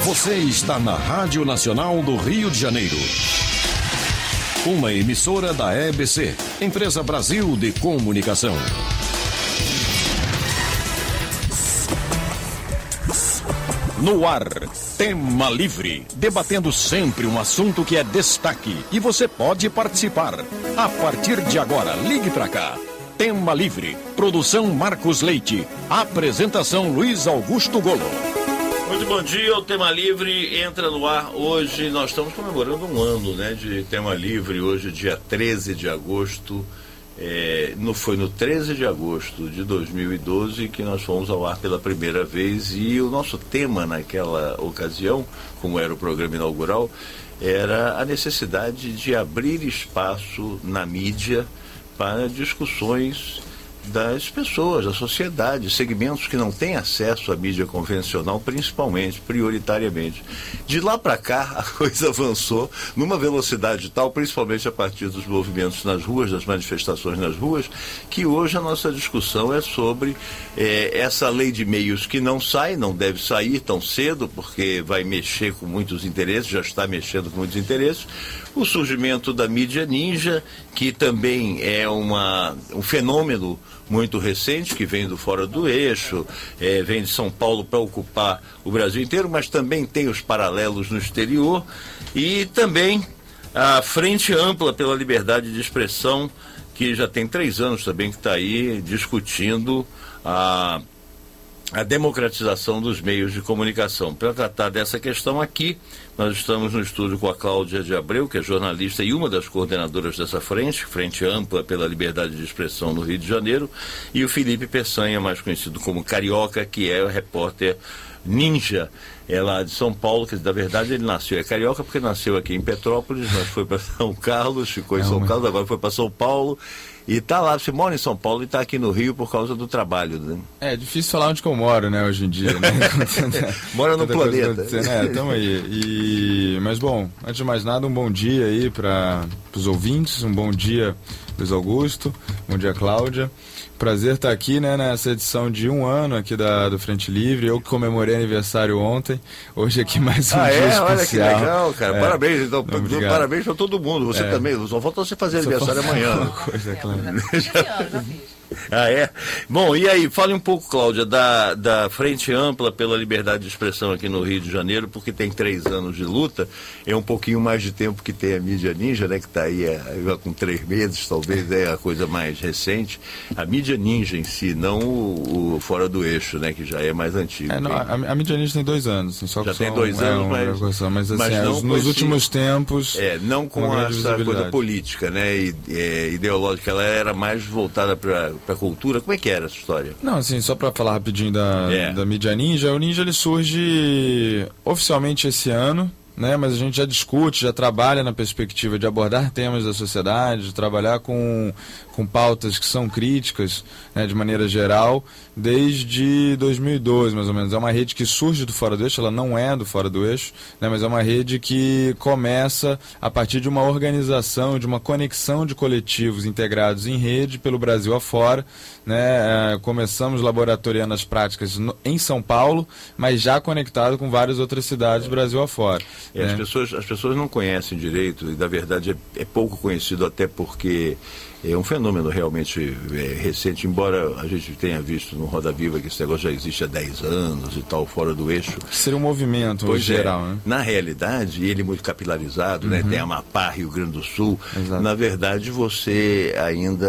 Você está na Rádio Nacional do Rio de Janeiro. Uma emissora da EBC, Empresa Brasil de Comunicação. No ar, Tema Livre, debatendo sempre um assunto que é destaque e você pode participar. A partir de agora, ligue pra cá. Tema Livre, produção Marcos Leite, apresentação Luiz Augusto Golo. Muito bom dia, o Tema Livre entra no ar hoje. Nós estamos comemorando um ano, né, de Tema Livre, hoje dia 13 de agosto. Foi no 13 de agosto de 2012 que nós fomos ao ar pela primeira vez, e o nosso tema naquela ocasião, como era o programa inaugural, era a necessidade de abrir espaço na mídia para discussões das pessoas, da sociedade, segmentos que não têm acesso à mídia convencional, principalmente, prioritariamente. De lá para cá, a coisa avançou numa velocidade tal, principalmente a partir dos movimentos nas ruas, das manifestações nas ruas, que hoje a nossa discussão é sobre essa lei de meios que não sai, não deve sair tão cedo, porque vai mexer com muitos interesses, já está mexendo com muitos interesses. O surgimento da mídia ninja, que também é um fenômeno muito recente, que vem do fora do eixo, vem de São Paulo para ocupar o Brasil inteiro, mas também tem os paralelos no exterior, e também a Frente Ampla pela Liberdade de Expressão, que já tem 3 anos também que está aí discutindo a democratização dos meios de comunicação. Para tratar dessa questão aqui, nós estamos no estúdio com a Cláudia de Abreu, que é jornalista e uma das coordenadoras dessa Frente Ampla pela Liberdade de Expressão no Rio de Janeiro, e o Felipe Peçanha, mais conhecido como Carioca, que é o repórter ninja, é lá de São Paulo, que na verdade ele nasceu, é carioca porque nasceu aqui em Petrópolis, mas foi para São Carlos, ficou em São Carlos, agora foi para São Paulo. E tá lá, você mora em São Paulo e tá aqui no Rio por causa do trabalho, né? É difícil falar onde que eu moro, né, hoje em dia, né? Mora no planeta. Tamo aí. Mas bom, antes de mais nada, um bom dia aí para os ouvintes, um bom dia, Luiz Augusto, bom dia, Cláudia. Prazer estar aqui, né, nessa edição de 1 ano aqui do Frente Livre. Eu que comemorei aniversário ontem, hoje aqui mais um dia especial. Olha que legal, cara. Parabéns, então. Parabéns para todo mundo. Você também. Só falta você fazer aniversário amanhã. Coisa, claro. Já fiz. Bom, e aí, fale um pouco, Cláudia, da Frente Ampla pela Liberdade de Expressão aqui no Rio de Janeiro, porque tem 3 anos de luta, é um pouquinho mais de tempo que tem a mídia ninja, né, que está aí com 3 meses, talvez é a coisa mais recente. A mídia ninja em si, não o fora do eixo, né, que já é mais antigo. A mídia ninja tem 2 anos. Assim, já tem 2 anos, mas assim, nos últimos tempos... não com essa coisa política, né, ideológica, ela era mais voltada para a cultura. Como é que era essa história? Não, assim, só para falar rapidinho da mídia ninja, o ninja ele surge oficialmente esse ano, né, mas a gente já discute, já trabalha na perspectiva de abordar temas da sociedade, de trabalhar com pautas que são críticas, né, de maneira geral, desde 2012, mais ou menos. É uma rede que surge do Fora do Eixo, ela não é do Fora do Eixo, né, mas é uma rede que começa a partir de uma organização, de uma conexão de coletivos integrados em rede pelo Brasil afora, né. Começamos laboratoriando as práticas em São Paulo, mas já conectado com várias outras cidades do Brasil afora. As pessoas não conhecem direito, e na verdade é pouco conhecido, até porque é um fenômeno realmente recente, embora a gente tenha visto no Roda Viva que esse negócio já existe há 10 anos e tal, fora do eixo. Seria um movimento geral, né? Na realidade, ele é muito capilarizado, né? Tem Amapá, Rio Grande do Sul. Exato. Na verdade, você ainda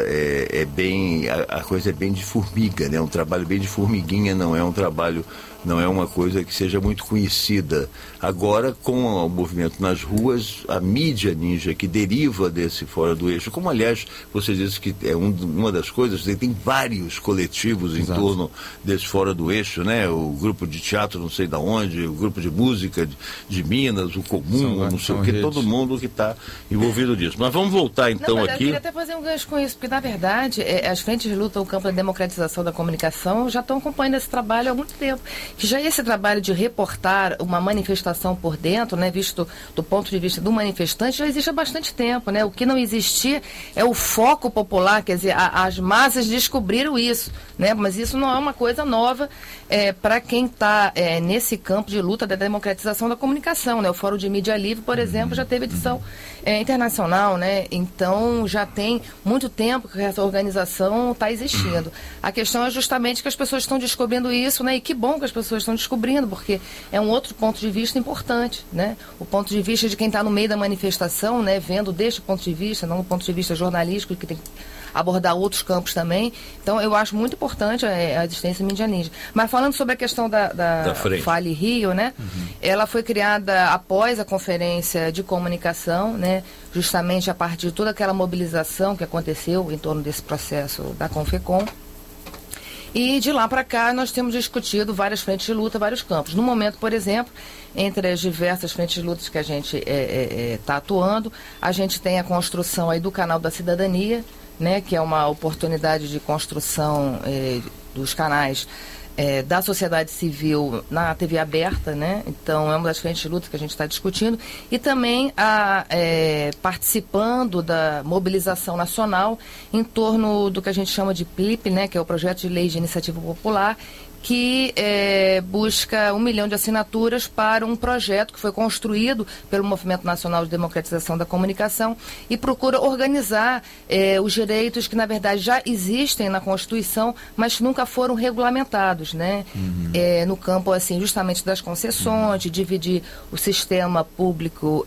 a coisa é bem de formiga, né? Um trabalho bem de formiguinha, não é um trabalho... Não é uma coisa que seja muito conhecida. Agora, com o movimento nas ruas, a mídia ninja que deriva desse fora do eixo, como aliás você disse que é uma das coisas, tem vários coletivos em torno desse fora do eixo, né? O grupo de teatro não sei de onde, o grupo de música de Minas, o Comum, não sei o que, todo mundo que está envolvido nisso. Mas vamos voltar então aqui. Eu queria até fazer um gancho com isso, porque na verdade as frentes de luta, o campo da democratização da comunicação, já estão acompanhando esse trabalho há muito tempo. Que já esse trabalho de reportar uma manifestação por dentro, né, visto do ponto de vista do manifestante, já existe há bastante tempo, né? O que não existia é o o foco popular, quer dizer, as massas descobriram isso, né? Mas isso não é uma coisa nova para quem está nesse campo de luta da democratização da comunicação, né? O Fórum de Mídia Livre, por exemplo, já teve edição internacional, né? Então já tem muito tempo que essa organização está existindo. A questão é justamente que as pessoas estão descobrindo isso, né? E que bom que as pessoas estão descobrindo, porque é um outro ponto de vista importante, né? O ponto de vista de quem está no meio da manifestação, né? Vendo deste ponto de vista, não do ponto de vista jornalístico, que tem que abordar outros campos também. Então, eu acho muito importante a existência Mídia Ninja. Mas falando sobre a questão da Fale Rio, né? Ela foi criada após a conferência de comunicação, né? Justamente a partir de toda aquela mobilização que aconteceu em torno desse processo da Confecom. E de lá para cá nós temos discutido várias frentes de luta, vários campos. No momento, por exemplo, entre as diversas frentes de lutas que a gente está atuando, a gente tem a construção aí do Canal da Cidadania, né, que é uma oportunidade de construção dos canais da sociedade civil na TV aberta, né? Então é uma das frentes de luta que a gente está discutindo, e também participando da mobilização nacional em torno do que a gente chama de PLIP, né? Que é o Projeto de Lei de Iniciativa Popular, que busca 1 milhão de assinaturas para um projeto que foi construído pelo Movimento Nacional de Democratização da Comunicação e procura organizar os direitos que, na verdade, já existem na Constituição, mas nunca foram regulamentados, né? No campo, assim, justamente das concessões, de dividir o sistema público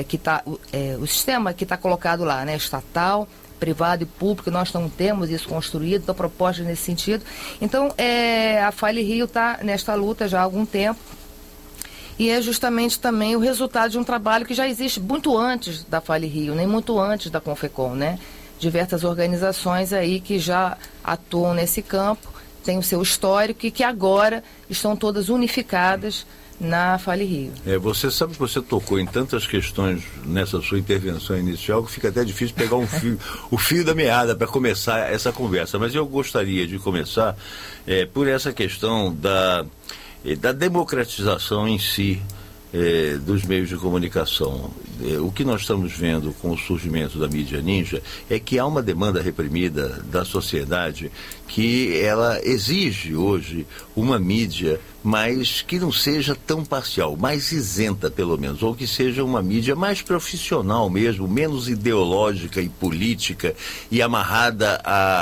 o sistema que está colocado lá, né? Estatal, privado e público, nós não temos isso construído, então propostas nesse sentido. Então, a Fale Rio está nesta luta já há algum tempo, e é justamente também o resultado de um trabalho que já existe muito antes da Fale Rio, nem muito antes da Confecom, né? Diversas organizações aí que já atuam nesse campo, têm o seu histórico e que agora estão todas unificadas na Fale Rio. Você sabe que você tocou em tantas questões nessa sua intervenção inicial que fica até difícil pegar o fio da meada para começar essa conversa, mas eu gostaria de começar por essa questão da democratização em si dos meios de comunicação. O que nós estamos vendo com o surgimento da mídia ninja é que há uma demanda reprimida da sociedade que ela exige hoje uma mídia, mas que não seja tão parcial, mais isenta pelo menos, ou que seja uma mídia mais profissional mesmo, menos ideológica e política e amarrada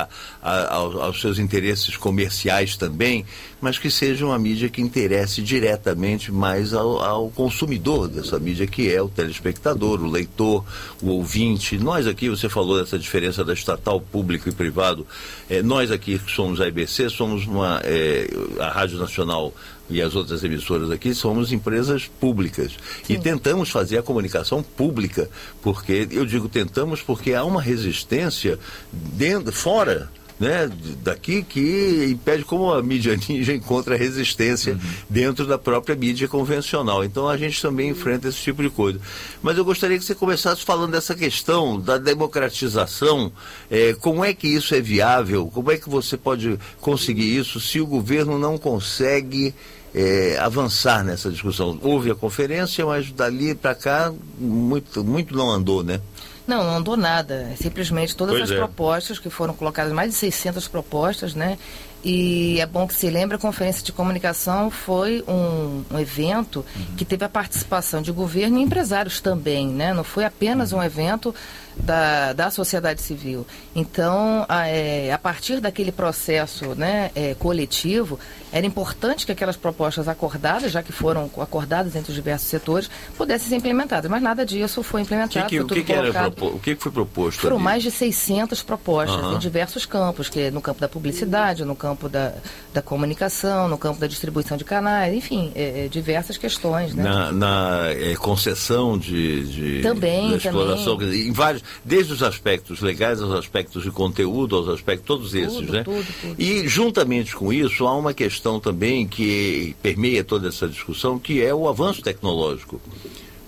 aos seus interesses comerciais também, mas que seja uma mídia que interesse diretamente mais ao consumidor dessa mídia, que é o telespectador, o leitor, o ouvinte. Nós aqui, você falou dessa diferença da estatal, público e privado, nós aqui que somos a EBC, somos a Rádio Nacional e as outras emissoras aqui, somos empresas públicas. Sim. E tentamos fazer a comunicação pública, porque, eu digo tentamos porque há uma resistência fora, né, daqui, que impede, como a mídia ninja encontra resistência dentro da própria mídia convencional. Então a gente também enfrenta esse tipo de coisa. Mas eu gostaria que você começasse falando dessa questão da democratização. Como é que isso é viável? Como é que você pode conseguir isso se o governo não consegue avançar nessa discussão? Houve a conferência, mas dali para cá muito não andou, né? Não andou nada. Simplesmente todas as propostas que foram colocadas, mais de 600 propostas, né? E é bom que se lembre, a Conferência de Comunicação foi um evento que teve a participação de governo e empresários também, né? Não foi apenas um evento da sociedade civil. Então, a partir daquele processo, né, coletivo, era importante que aquelas propostas acordadas, já que foram acordadas entre os diversos setores, pudessem ser implementadas. Mas nada disso foi implementado. O que foi proposto? Foram mais de 600 propostas em diversos campos, que no campo da publicidade, no campo da comunicação, no campo da distribuição de canais, enfim, diversas questões, né? Na concessão da exploração, também. Em vários, desde os aspectos legais aos aspectos de conteúdo, aos aspectos, todos esses, né? Tudo. E juntamente com isso há uma questão também que permeia toda essa discussão, que é o avanço tecnológico.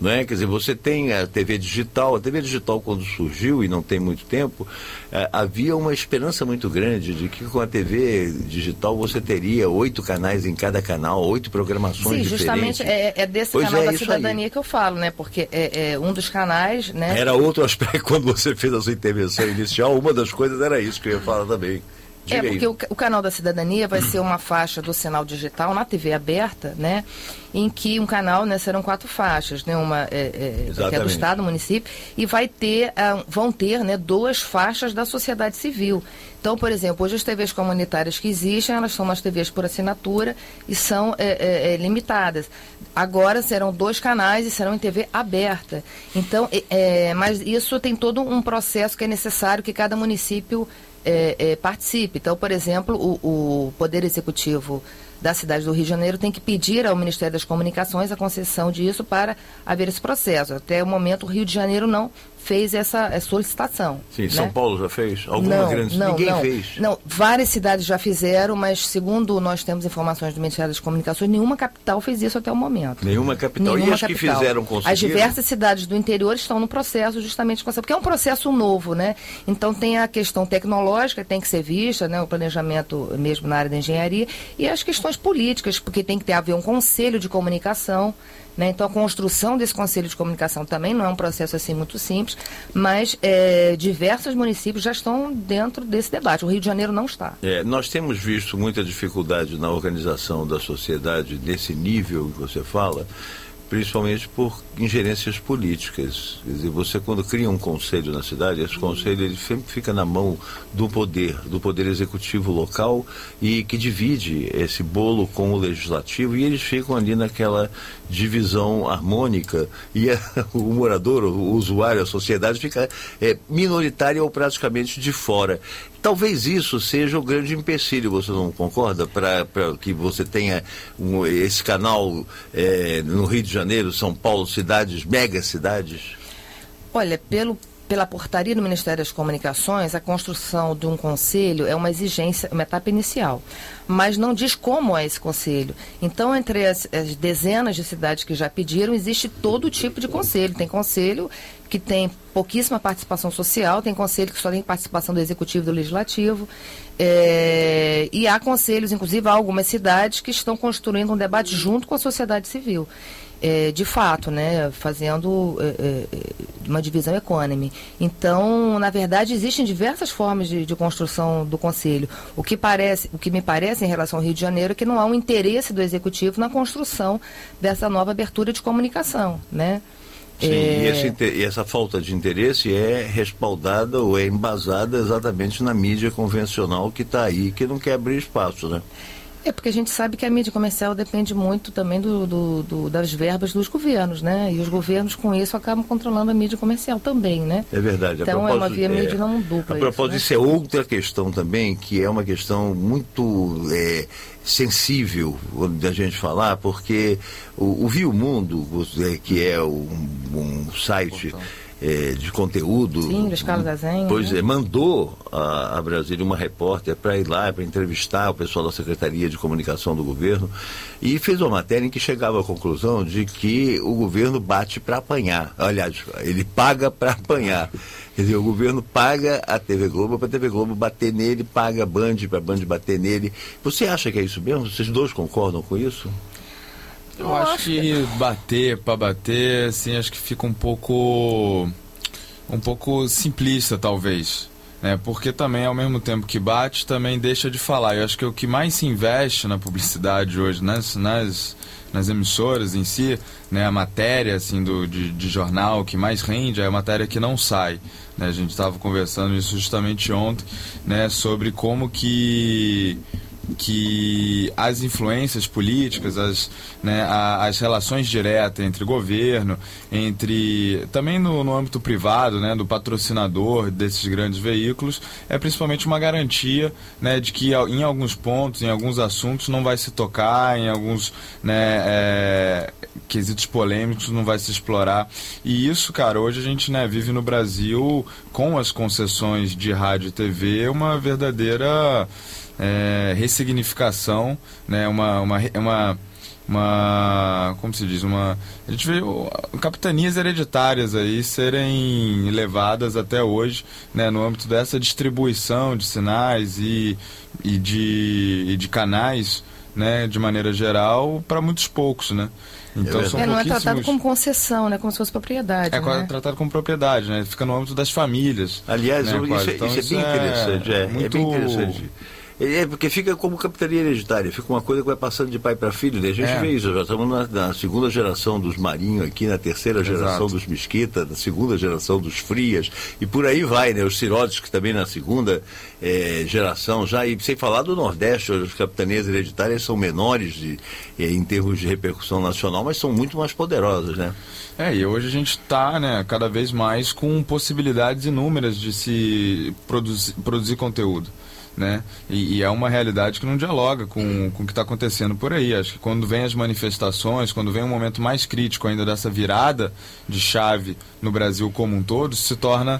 não é? Quer dizer, você tem a TV digital quando surgiu, e não tem muito tempo, havia uma esperança muito grande de que com a TV digital você teria 8 canais em cada canal, 8 programações diferentes. Sim, justamente é desse canal da cidadania que eu falo, né? Porque é um dos canais, né? Era outro aspecto, quando você fez a sua intervenção inicial, uma das coisas era isso que eu ia falar também. Porque o canal da cidadania vai ser uma faixa do sinal digital na TV aberta, né? Em que um canal, né, serão 4 faixas, né? Uma que é do Estado, município, e vão ter, né, 2 faixas da sociedade civil. Então, por exemplo, hoje as TVs comunitárias que existem, elas são umas TVs por assinatura e são limitadas. Agora serão 2 canais e serão em TV aberta. Então, mas isso tem todo um processo que é necessário que cada município participe. Então, por exemplo, o Poder Executivo da cidade do Rio de Janeiro tem que pedir ao Ministério das Comunicações a concessão disso para haver esse processo. Até o momento, o Rio de Janeiro não fez essa solicitação. Sim, né? São Paulo já fez? Ninguém fez? Não, várias cidades já fizeram, mas segundo nós temos informações do Ministério das Comunicações, nenhuma capital fez isso até o momento. Nenhuma capital? E as que fizeram conseguiram? As diversas cidades do interior estão no processo justamente com essa, porque é um processo novo, né? Então tem a questão tecnológica, tem que ser vista, né? O planejamento mesmo na área da engenharia, e as questões políticas, porque tem que haver um conselho de comunicação, né? Então a construção desse conselho de comunicação também não é um processo assim muito simples, mas diversos municípios já estão dentro desse debate. O Rio de Janeiro não está. Nós temos visto muita dificuldade na organização da sociedade nesse nível que você fala, principalmente por ingerências políticas. Quer dizer, você quando cria um conselho na cidade, esse conselho ele sempre fica na mão do poder executivo local, e que divide esse bolo com o legislativo, e eles ficam ali naquela divisão harmônica, e o morador, o usuário, a sociedade fica minoritária ou praticamente de fora. Talvez isso seja o grande empecilho, você não concorda? Para que você tenha esse canal no Rio de Janeiro, São Paulo, mega cidades? Olha, pela portaria do Ministério das Comunicações, a construção de um conselho é uma exigência, uma etapa inicial, mas não diz como é esse conselho. Então, entre as dezenas de cidades que já pediram, existe todo tipo de conselho. Tem conselho que tem pouquíssima participação social, tem conselho que só tem participação do Executivo e do Legislativo, e há conselhos, inclusive, há algumas cidades que estão construindo um debate junto com a sociedade civil. De fato, né, fazendo uma divisão econômica. Então, na verdade, existem diversas formas de construção do Conselho. O que me parece em relação ao Rio de Janeiro é que não há um interesse do Executivo na construção dessa nova abertura de comunicação, né? Sim, e essa falta de interesse é respaldada ou é embasada exatamente na mídia convencional que está aí, que não quer abrir espaço, né? Porque a gente sabe que a mídia comercial depende muito também das verbas dos governos, né? E os governos, com isso, acabam controlando a mídia comercial também, né? É verdade. Então, é uma via meio de não dupla. A propósito, isso é outra questão também, que é uma questão muito sensível da gente falar, porque o Viu Mundo, que é um site de conteúdo. Sim, do Carlos Azenha. Pois mandou a Brasília uma repórter para ir lá, para entrevistar o pessoal da Secretaria de Comunicação do governo, e fez uma matéria em que chegava à conclusão de que o governo bate para apanhar. Aliás, ele paga para apanhar. Quer dizer, o governo paga a TV Globo para a TV Globo bater nele, paga a Band para a Band bater nele. Você acha que é isso mesmo? Vocês dois concordam com isso? Eu acho que bater para bater, assim, acho que fica um pouco simplista, talvez, né? Porque também, ao mesmo tempo que bate, também deixa de falar. Eu acho que o que mais se investe na publicidade hoje, nas emissoras em si, né, a matéria assim, de jornal que mais rende é a matéria que não sai, né? A gente estava conversando isso justamente ontem, né, sobre como que as influências políticas, as relações diretas entre governo, também no âmbito privado, né, do patrocinador desses grandes veículos, é principalmente uma garantia, né, de que em alguns pontos, em alguns assuntos não vai se tocar, em alguns quesitos polêmicos não vai se explorar. E isso, cara, hoje a gente, né, vive no Brasil com as concessões de rádio e TV uma verdadeira ressignificação, né, uma como se diz, a gente vê capitanias hereditárias aí serem levadas até hoje, né, no âmbito dessa distribuição de sinais e de canais, né, de maneira geral, para muitos poucos, né? Então, são não é tratado como concessão, né? Como se fosse propriedade. É tratado como propriedade, né? Fica no âmbito das famílias. Aliás, né, isso é bem interessante. É bem interessante. Porque fica como capitania hereditária, fica uma coisa que vai passando de pai para filho, né? A gente vê isso, já estamos na segunda geração dos Marinho aqui, na terceira geração dos Mesquita, na segunda geração dos Frias, e por aí vai, né? Os Sirotes, que também na segunda geração já, e sem falar do Nordeste, as capitanias hereditárias são menores em termos de repercussão nacional, mas são muito mais poderosas, né? E hoje a gente está, né, cada vez mais com possibilidades inúmeras de se produzir conteúdo. Né? E é uma realidade que não dialoga com o que está acontecendo por aí. Acho que quando vem as manifestações, quando vem um momento mais crítico ainda dessa virada de chave no Brasil como um todo, se torna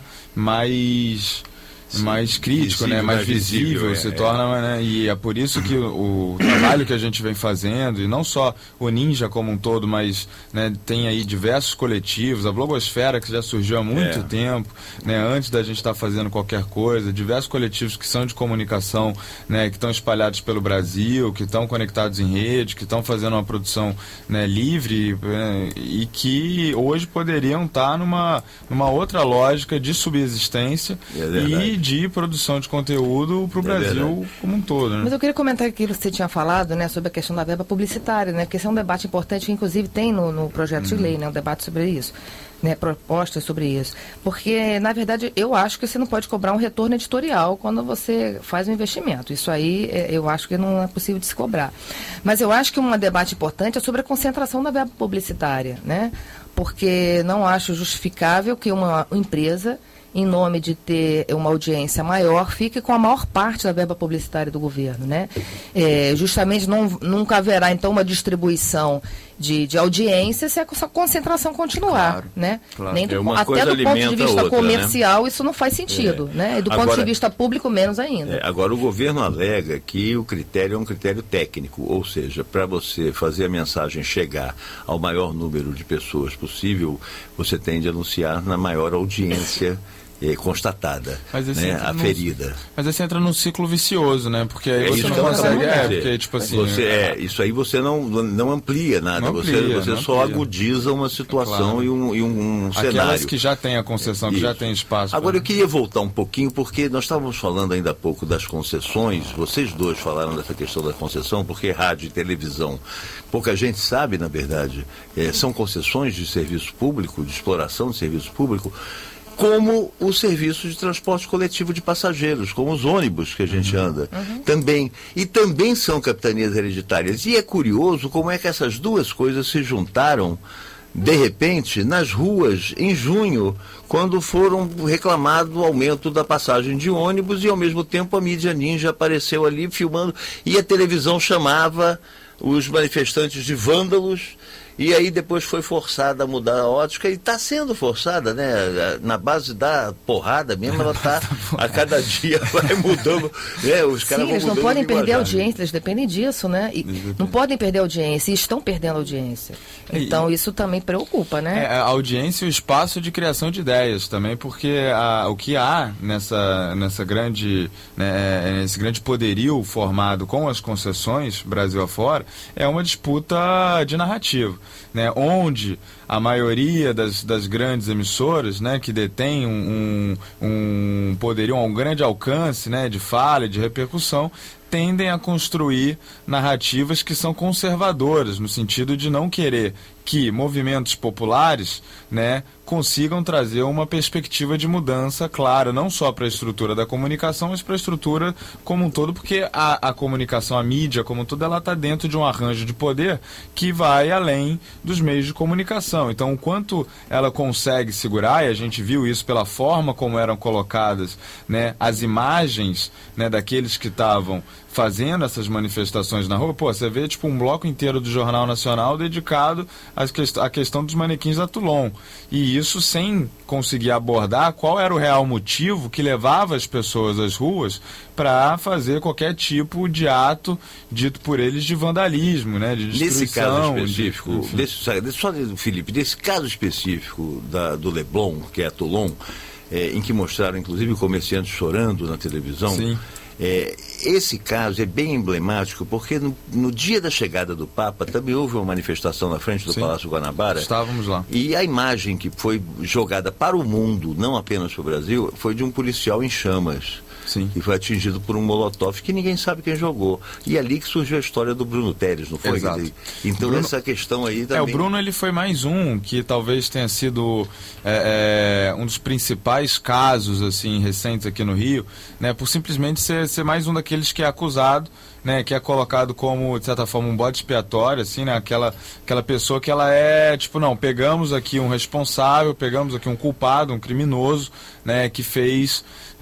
mais crítico, visível, né? Mais visível, se torna, né? E é por isso que o trabalho que a gente vem fazendo, e não só o Ninja como um todo, mas, né, tem aí diversos coletivos, a Blogosfera, que já surgiu há muito tempo, né, antes da gente estar fazendo qualquer coisa, diversos coletivos que são de comunicação, né, que estão espalhados pelo Brasil, que estão conectados em rede, que estão fazendo uma produção, né, livre, e que hoje poderiam estar numa outra lógica de subsistência e de produção de conteúdo para o Brasil como um todo, né? Mas eu queria comentar aquilo que você tinha falado, né, sobre a questão da verba publicitária, né, porque esse é um debate importante que inclusive tem no projeto de lei, né, um debate sobre isso, né, propostas sobre isso, porque na verdade eu acho que você não pode cobrar um retorno editorial quando você faz um investimento, isso aí eu acho que não é possível de se cobrar, mas eu acho que um debate importante é sobre a concentração da verba publicitária, né, porque não acho justificável que uma empresa, em nome de ter uma audiência maior, fique com a maior parte da verba publicitária do governo, né? Justamente nunca haverá, então, uma distribuição de audiência se a concentração continuar, né? Claro. Nem até do ponto de vista comercial, né? Isso não faz sentido, né? E do ponto de vista público, menos ainda. Agora, o governo alega que o critério é um critério técnico, ou seja, para você fazer a mensagem chegar ao maior número de pessoas possível, você tem de anunciar na maior audiência constatada, né, aferida. Mas aí você entra num ciclo vicioso, né? Porque aí você não consegue. Porque, tipo assim, isso aí você não amplia nada, você só agudiza uma situação e um cenário. Aquelas que já têm a concessão, que já tem espaço. Agora eu queria voltar um pouquinho, porque nós estávamos falando ainda há pouco das concessões, vocês dois falaram dessa questão da concessão, porque rádio e televisão, pouca gente sabe, na verdade, são concessões de serviço público, de exploração de serviço público, como o serviço de transporte coletivo de passageiros, como os ônibus que a gente anda, também. E também são capitanias hereditárias. E é curioso como é que essas duas coisas se juntaram, de repente, nas ruas, em junho, quando foram reclamado o aumento da passagem de ônibus, e ao mesmo tempo a mídia ninja apareceu ali filmando, e a televisão chamava os manifestantes de vândalos. E aí depois foi forçada a mudar a ótica, e está sendo forçada, né? Na base da porrada mesmo, ela está a cada dia vai mudando, né? Os caras vão eles não podem perder audiência, eles dependem disso, né? E não podem perder audiência, e estão perdendo audiência. Então isso também preocupa, né? A audiência e o espaço de criação de ideias também, porque o que há nessa grande, né, nesse grande poderio formado com as concessões Brasil afora, é uma disputa de narrativa. Né, onde a maioria das grandes emissoras, né, que detêm um poderio, um grande alcance, né, de fala, de repercussão, tendem a construir narrativas que são conservadoras, no sentido de não querer que movimentos populares, né, consigam trazer uma perspectiva de mudança clara, não só para a estrutura da comunicação, mas para a estrutura como um todo, porque a comunicação, a mídia como um todo, ela está dentro de um arranjo de poder que vai além dos meios de comunicação. Então, o quanto ela consegue segurar, e a gente viu isso pela forma como eram colocadas, né, as imagens, né, daqueles que estavam fazendo essas manifestações na rua. Pô, você vê tipo um bloco inteiro do Jornal Nacional dedicado à questão dos manequins da Toulon. E isso sem conseguir abordar qual era o real motivo que levava as pessoas às ruas para fazer qualquer tipo de ato dito por eles de vandalismo, né, de destruição. Nesse caso específico, Felipe, desse caso específico do Leblon, que é a Toulon, em que mostraram inclusive comerciantes chorando na televisão. Sim. Esse caso é bem emblemático porque no dia da chegada do Papa também houve uma manifestação na frente do Sim. Palácio Guanabara. Estávamos lá. E a imagem que foi jogada para o mundo, não apenas para o Brasil, foi de um policial em chamas. Sim. E foi atingido por um molotov que ninguém sabe quem jogou. E ali que surgiu a história do Bruno Teres, não foi? Exato. Então Bruno, essa questão aí também... o Bruno ele foi mais um que talvez tenha sido um dos principais casos assim, recentes aqui no Rio, né, por simplesmente ser mais um daqueles que é acusado, né, que é colocado como, de certa forma, um bode expiatório, assim, né, aquela pessoa que ela é, tipo, não, pegamos aqui um responsável, pegamos aqui um culpado, um criminoso, né, que fez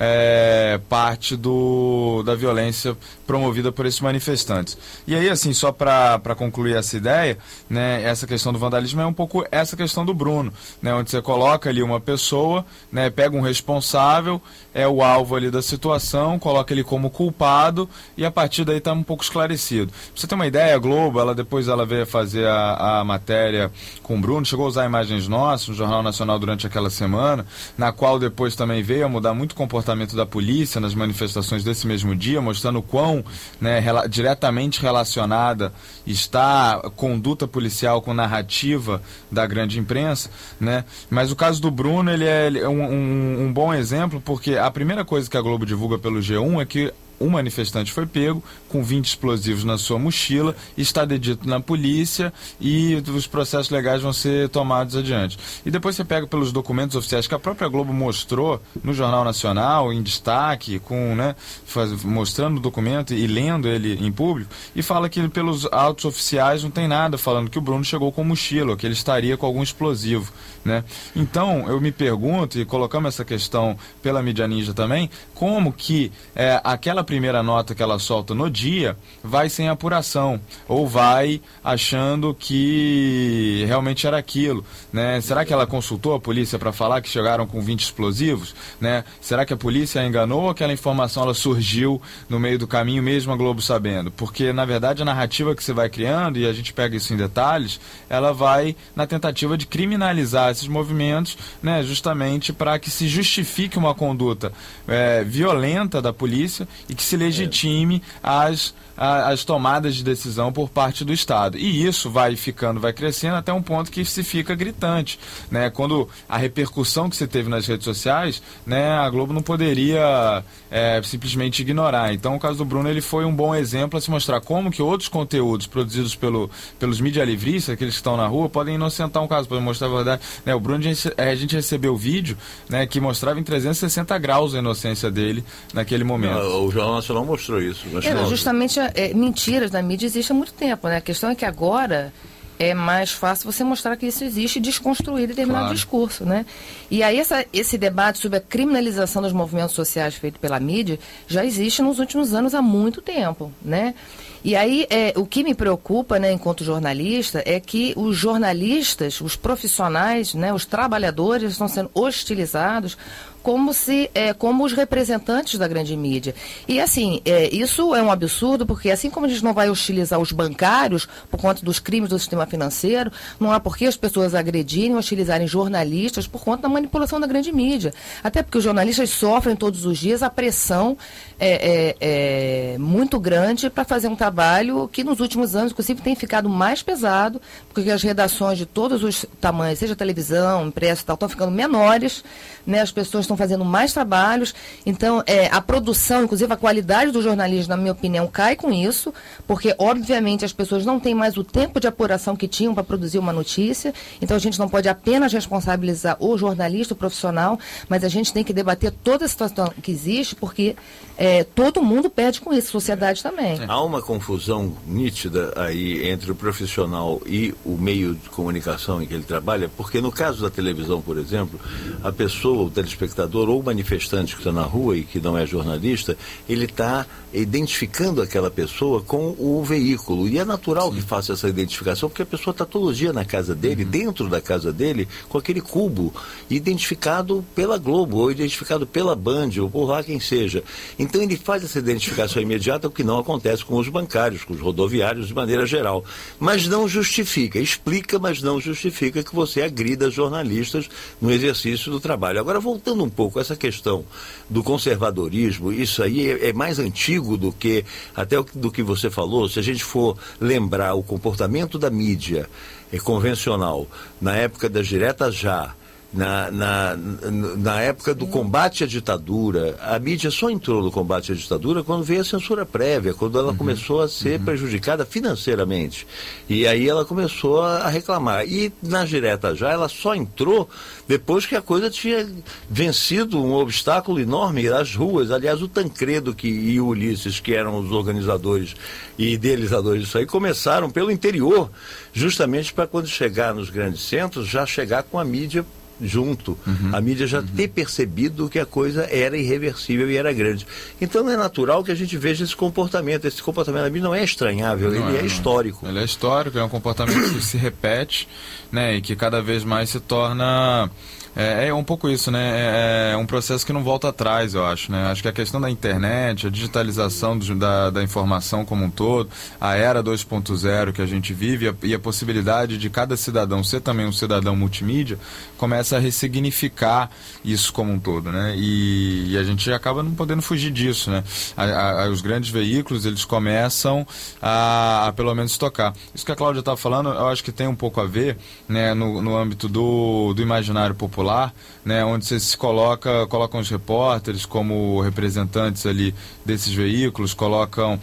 parte da violência promovida por esses manifestantes. E aí, assim, só para concluir essa ideia, né, essa questão do vandalismo é um pouco essa questão do Bruno, né, onde você coloca ali uma pessoa, né, pega um responsável, é o alvo ali da situação, coloca ele como culpado e a partir daí está um pouco esclarecido. Pra você ter uma ideia, a Globo, depois ela veio fazer a matéria com o Bruno, chegou a usar imagens nossas no Jornal Nacional durante aquela semana, na qual depois também veio a mudar muito o comportamento da polícia nas manifestações desse mesmo dia, mostrando o quão, né, diretamente relacionada está a conduta policial com narrativa da grande imprensa, né? Mas o caso do Bruno, ele é um bom exemplo, porque a primeira coisa que a Globo divulga pelo G1 é que um manifestante foi pego com 20 explosivos na sua mochila, está dedito na polícia e os processos legais vão ser tomados adiante. E depois você pega pelos documentos oficiais que a própria Globo mostrou no Jornal Nacional, em destaque, mostrando o documento e lendo ele em público, e fala que pelos autos oficiais não tem nada falando que o Bruno chegou com mochila, ou que ele estaria com algum explosivo, né? Então, eu me pergunto, e colocamos essa questão pela mídia ninja também, como que aquela primeira nota que ela solta no dia vai sem apuração, ou vai achando que realmente era aquilo, né? Será que ela consultou a polícia para falar que chegaram com 20 explosivos, né? Será que a polícia a enganou ou aquela informação ela surgiu no meio do caminho mesmo a Globo sabendo? Porque na verdade a narrativa que você vai criando, e a gente pega isso em detalhes, ela vai na tentativa de criminalizar esses movimentos, né? Justamente para que se justifique uma conduta violenta da polícia e que se legitime as tomadas de decisão por parte do Estado. E isso vai crescendo até um ponto que se fica gritante, né? Quando a repercussão que você teve nas redes sociais, né, a Globo não poderia simplesmente ignorar. Então o caso do Bruno ele foi um bom exemplo a se mostrar como que outros conteúdos produzidos pelos mídia-livristas, aqueles que estão na rua, podem inocentar um caso, podem mostrar a verdade. Né, o Bruno, a gente recebeu o vídeo, né, que mostrava em 360 graus a inocência dele naquele momento. O Jornal Nacional mostrou isso. Justamente mentiras na mídia existem há muito tempo, né? A questão é que agora é mais fácil você mostrar que isso existe e desconstruir determinado discurso, né? E aí esse debate sobre a criminalização dos movimentos sociais feito pela mídia já existe nos últimos anos há muito tempo, né? E aí o que me preocupa, né, enquanto jornalista, é que os jornalistas, os profissionais, né, os trabalhadores estão sendo hostilizados como os representantes da grande mídia. E assim, isso é um absurdo, porque assim como a gente não vai hostilizar os bancários por conta dos crimes do sistema financeiro, não há por que as pessoas agredirem, hostilizarem jornalistas por conta da manipulação da grande mídia. Até porque os jornalistas sofrem todos os dias a pressão muito grande para fazer um trabalho que nos últimos anos, inclusive, tem ficado mais pesado, porque as redações de todos os tamanhos, seja televisão, impresso e tal, estão ficando menores, né? As pessoas estão fazendo mais trabalhos, então a produção, inclusive a qualidade do jornalismo, na minha opinião, cai com isso, porque obviamente as pessoas não têm mais o tempo de apuração que tinham para produzir uma notícia, então a gente não pode apenas responsabilizar o jornalista, o profissional, mas a gente tem que debater toda a situação que existe, porque todo mundo perde com isso, a sociedade também. Há uma confusão nítida aí entre o profissional e o meio de comunicação em que ele trabalha, porque no caso da televisão, por exemplo, a pessoa, o telespectador, telespectador ou manifestante que está na rua e que não é jornalista, ele está identificando aquela pessoa com o veículo. E é natural que faça essa identificação, porque a pessoa está todo dia na casa dele, dentro da casa dele, com aquele cubo, identificado pela Globo, ou identificado pela Band, ou por lá quem seja. Então ele faz essa identificação imediata, o que não acontece com os bancários, com os rodoviários de maneira geral. Mas não justifica, explica, mas não justifica que você agrida jornalistas no exercício do trabalho. Agora, voltando um pouco a essa questão do conservadorismo, isso aí é mais antigo do que até do que você falou. Se a gente for lembrar o comportamento da mídia convencional na época das diretas já, na época do combate à ditadura, a mídia só entrou no combate à ditadura quando veio a censura prévia, quando ela começou a ser prejudicada financeiramente. E aí ela começou a reclamar. E na direta já, ela só entrou depois que a coisa tinha vencido um obstáculo enorme nas ruas. Aliás, o Tancredo e o Ulisses, que eram os organizadores e idealizadores disso aí, começaram pelo interior, justamente para quando chegar nos grandes centros, já chegar com a mídia junto, a mídia já ter percebido que a coisa era irreversível e era grande. Então é natural que a gente veja esse comportamento da mídia não é estranhável, ele é histórico. Ele é histórico, é um comportamento que se repete, né, e que cada vez mais se torna... É um pouco isso, né? É um processo que não volta atrás, eu acho, né? Acho que a questão da internet, a digitalização da informação como um todo, a era 2.0 que a gente vive e a possibilidade de cada cidadão ser também um cidadão multimídia, começa a ressignificar isso como um todo, né? E a gente acaba não podendo fugir disso, né? Os grandes veículos, eles começam a pelo menos tocar. Isso que a Cláudia estava falando, eu acho que tem um pouco a ver, né, no âmbito do imaginário popular, né, onde você se colocam os repórteres como representantes ali desses veículos, colocam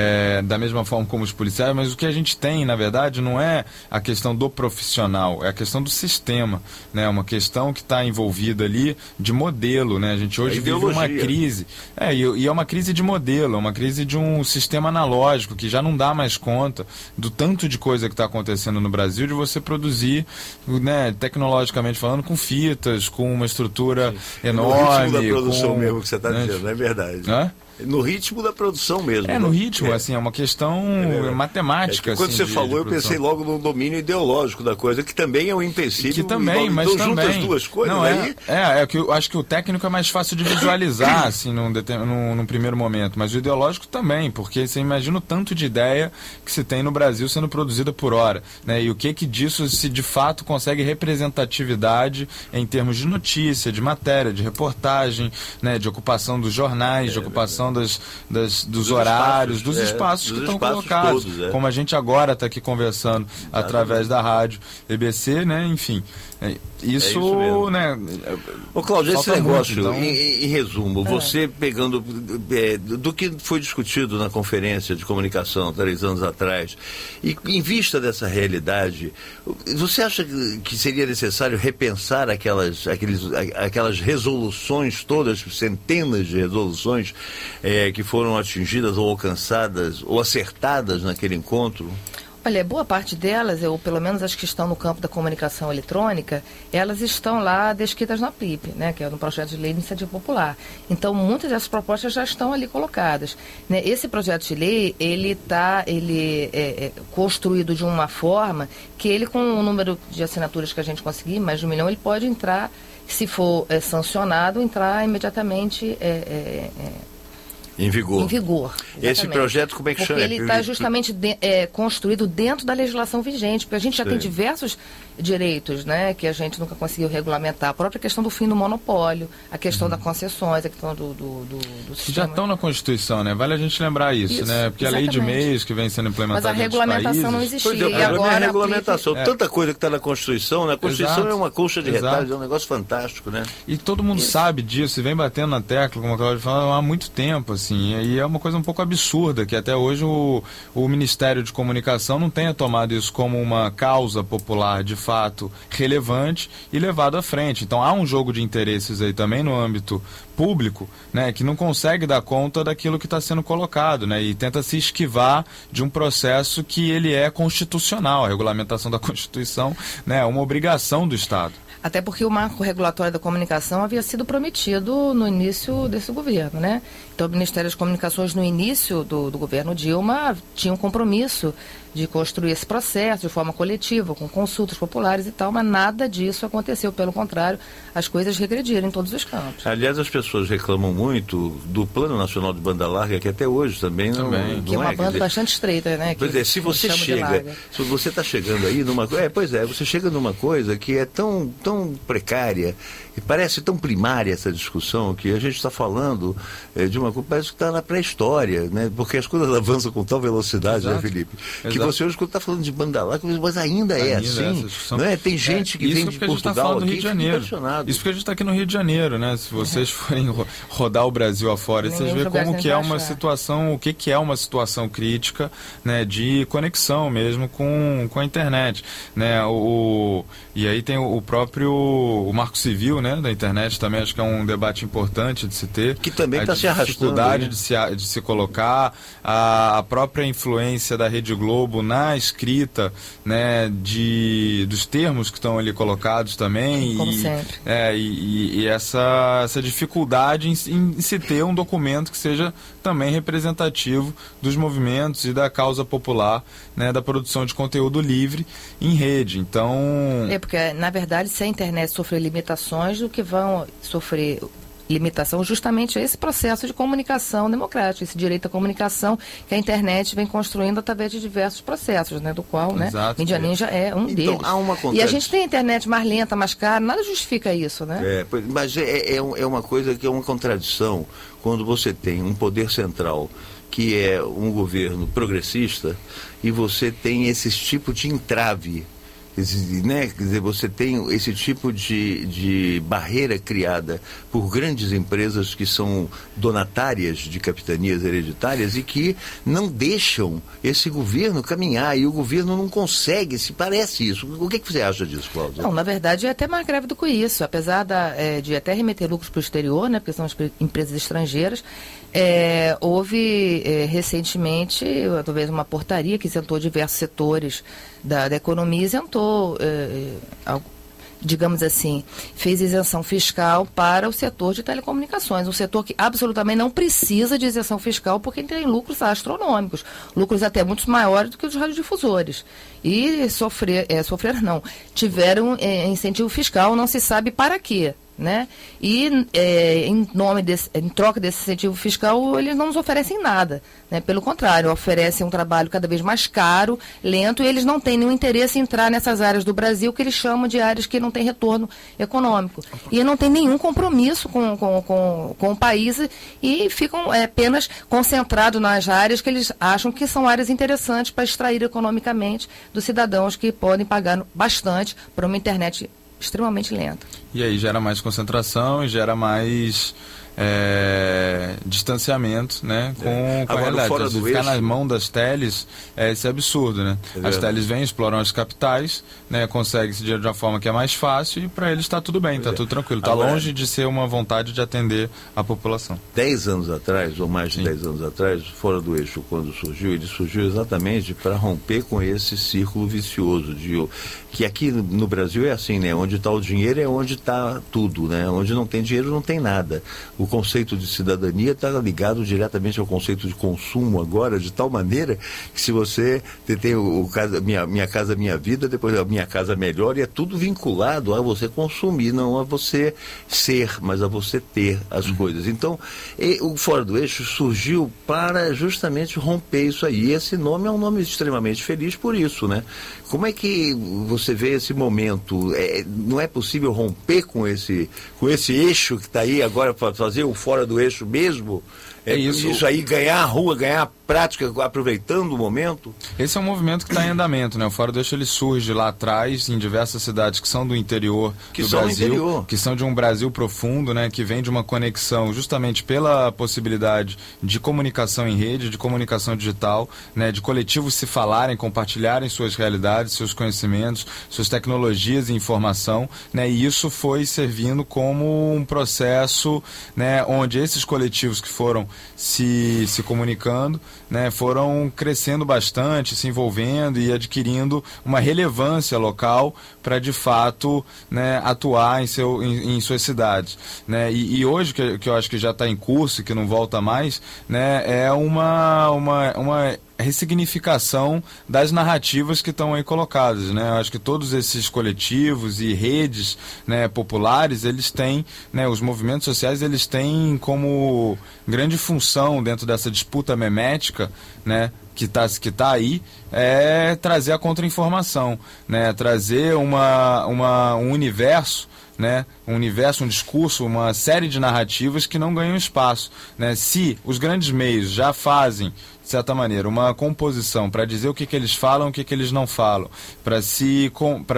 da mesma forma como os policiais, mas o que a gente tem, na verdade, não é a questão do profissional, é a questão do sistema, né, uma questão que está envolvida ali de modelo, né, a gente hoje vive uma crise, e é uma crise de modelo, é uma crise de um sistema analógico que já não dá mais conta do tanto de coisa que está acontecendo no Brasil, de você produzir, né, tecnologicamente falando, com fitas, com uma estrutura enorme. No ritmo da produção mesmo que você está dizendo, não é verdade? No ritmo da produção mesmo. No ritmo, assim, é uma questão matemática. Quando assim, você falou, eu pensei logo no domínio ideológico da coisa, que também é um empecilho. Que também, mas então, também. Junta as duas coisas, não, aí... que eu acho que o técnico é mais fácil de visualizar, assim, num primeiro momento, mas o ideológico também, porque você imagina o tanto de ideia que se tem no Brasil sendo produzida por hora, né? E o que disso se de fato consegue representatividade em termos de notícia, de matéria, de reportagem, né? De ocupação dos jornais, de ocupação dos horários, dos espaços que estão colocados, todos, como a gente agora está aqui conversando através da rádio EBC, né? Enfim, isso né? Ô Cláudio, esse negócio, muito, então... em resumo, você pegando do que foi discutido na conferência de comunicação 3 anos atrás, e em vista dessa realidade, você acha que seria necessário repensar aquelas resoluções todas, centenas de resoluções que foram atingidas ou alcançadas ou acertadas naquele encontro? Olha, boa parte delas, ou pelo menos as que estão no campo da comunicação eletrônica, elas estão lá descritas na PLIP, né, que é no projeto de lei de iniciativa popular. Então, muitas dessas propostas já estão ali colocadas, né? Esse projeto de lei, ele é construído de uma forma que ele, com o número de assinaturas que a gente conseguir, mais de 1 milhão, ele pode entrar, se for sancionado, entrar imediatamente... Em vigor. Exatamente. Esse projeto, como é que chama? Porque ele está justamente construído dentro da legislação vigente, porque a gente já tem diversos direitos, né, que a gente nunca conseguiu regulamentar. A própria questão do fim do monopólio, a questão das concessões, a questão do sistema. Já estão na Constituição, né? Vale a gente lembrar isso, né? Porque exatamente. A lei de meios que vem sendo implementada. Mas a regulamentação não existia. E agora a regulamentação. Tanta coisa que está na Constituição, né? A Constituição é uma colcha de retalhos, é um negócio fantástico, né? E todo mundo sabe disso, e vem batendo na tecla, como a Cláudia falou, há muito tempo, assim. E é uma coisa um pouco absurda, que até hoje o Ministério de Comunicação não tenha tomado isso como uma causa popular de fato relevante e levado à frente. Então há um jogo de interesses aí também no âmbito público, né, que não consegue dar conta daquilo que está sendo colocado, né, e tenta se esquivar de um processo que ele é constitucional. A regulamentação da Constituição, né, é uma obrigação do Estado. Até porque o marco regulatório da comunicação havia sido prometido no início desse governo, né? Então, o Ministério das Comunicações, no início do governo Dilma, tinha um compromisso de construir esse processo de forma coletiva, com consultas populares e tal, mas nada disso aconteceu. Pelo contrário, as coisas regrediram em todos os campos. Aliás, as pessoas reclamam muito do Plano Nacional de Banda Larga, que até hoje também não que é uma banda bastante estreita, né? Pois é, se você está chegando aí numa coisa... você chega numa coisa que é tão precária e parece tão primária essa discussão, que a gente está falando de uma coisa, parece que está na pré-história, né? Porque as coisas avançam com tal velocidade, né, Felipe? Que você hoje, quando está falando de Banda Larga, mas ainda é assim, não é? Tem gente que vem de Portugal aqui, fica impressionado. Isso porque a gente está aqui no Rio de Janeiro, né? Se vocês forem rodar o Brasil afora, vocês veem como que é uma situação, o que é uma situação crítica, né? De conexão mesmo com a internet, né? E aí tem o próprio Marco Civil, né, da internet também, acho que é um debate importante de se ter. Que também está se arrastando. A dificuldade de se colocar, a própria influência da Rede Globo na escrita, né, dos termos que estão ali colocados também. Como sempre. E essa dificuldade em se ter um documento que seja também representativo dos movimentos e da causa popular, né, da produção de conteúdo livre em rede. Então... porque, na verdade, se a internet sofrer limitações, o que vão sofrer limitação justamente é esse processo de comunicação democrática, esse direito à comunicação que a internet vem construindo através de diversos processos, né, do qual, né, Mídia Ninja é um deles. Há uma e a gente tem a internet mais lenta, mais cara, nada justifica isso, né? Mas é uma coisa que é uma contradição quando você tem um poder central que é um governo progressista e você tem esse tipo de entrave, né? Quer dizer, você tem esse tipo de barreira criada por grandes empresas que são donatárias de capitanias hereditárias e que não deixam esse governo caminhar, e o governo não consegue, se parece isso. O que você acha disso, Cláudia? Não, na verdade é até mais grave do que isso, apesar de até remeter lucros para o exterior, né, porque são as empresas estrangeiras. Houve recentemente, talvez uma portaria que isentou diversos setores da economia, isentou, digamos assim, fez isenção fiscal para o setor de telecomunicações, um setor que absolutamente não precisa de isenção fiscal porque tem lucros astronômicos, lucros até muito maiores do que os radiodifusores. E tiveram incentivo fiscal, não se sabe para quê. Né? E em troca desse incentivo fiscal, eles não nos oferecem nada, né? Pelo contrário, oferecem um trabalho cada vez mais caro, lento, e eles não têm nenhum interesse em entrar nessas áreas do Brasil que eles chamam de áreas que não têm retorno econômico, e não tem nenhum compromisso com o país e ficam apenas concentrados nas áreas que eles acham que são áreas interessantes para extrair economicamente dos cidadãos que podem pagar bastante por uma internet extremamente lenta. E aí gera mais concentração e gera mais distanciamento, né, com a realidade. Fora do ficar eixo, na mão das teles, esse absurdo, né? As teles vêm, exploram as capitais, né, conseguem esse dinheiro de uma forma que é mais fácil e para eles está tudo bem, está tudo tranquilo. Está longe de ser uma vontade de atender a população. 10 anos atrás, ou mais de 10 anos atrás, Fora do Eixo, quando surgiu, ele surgiu exatamente para romper com esse círculo vicioso que aqui no Brasil é assim, né? Onde está o dinheiro é onde está tudo, né? Onde não tem dinheiro não tem nada. O conceito de cidadania está ligado diretamente ao conceito de consumo agora, de tal maneira que se você tem minha casa, minha vida, depois a minha casa melhor, e é tudo vinculado a você consumir, não a você ser, mas a você ter as coisas. Então, o Fora do Eixo surgiu para justamente romper isso aí. E esse nome é um nome extremamente feliz por isso, né? Como é que você vê esse momento? Não é possível romper com esse eixo que está aí agora para fazer o Fora do Eixo mesmo? Isso aí, ganhar a rua, ganhar a prática, aproveitando o momento? Esse é um movimento que está em andamento, né? O Fora do Eixo, ele surge lá atrás, em diversas cidades que são do interior do Brasil, que são de um Brasil profundo, né? Que vem de uma conexão justamente pela possibilidade de comunicação em rede, de comunicação digital, né? De coletivos se falarem, compartilharem suas realidades, seus conhecimentos, suas tecnologias e informação, né? E isso foi servindo como um processo, né? Onde esses coletivos que foram se comunicando, né, foram crescendo bastante, se envolvendo e adquirindo uma relevância local para, de fato, né, atuar em suas cidades. Né? E hoje, que eu acho que já está em curso e que não volta mais, né, é uma ressignificação das narrativas que estão aí colocadas, né? Eu acho que todos esses coletivos e redes, né, populares, eles têm, né, os movimentos sociais, eles têm como grande função dentro dessa disputa memética, né, que tá aí, é trazer a contra-informação, né, trazer um universo, né, um discurso, uma série de narrativas que não ganham espaço, né? Se os grandes meios já fazem, de certa maneira, uma composição para dizer o que eles falam, o que eles não falam, para se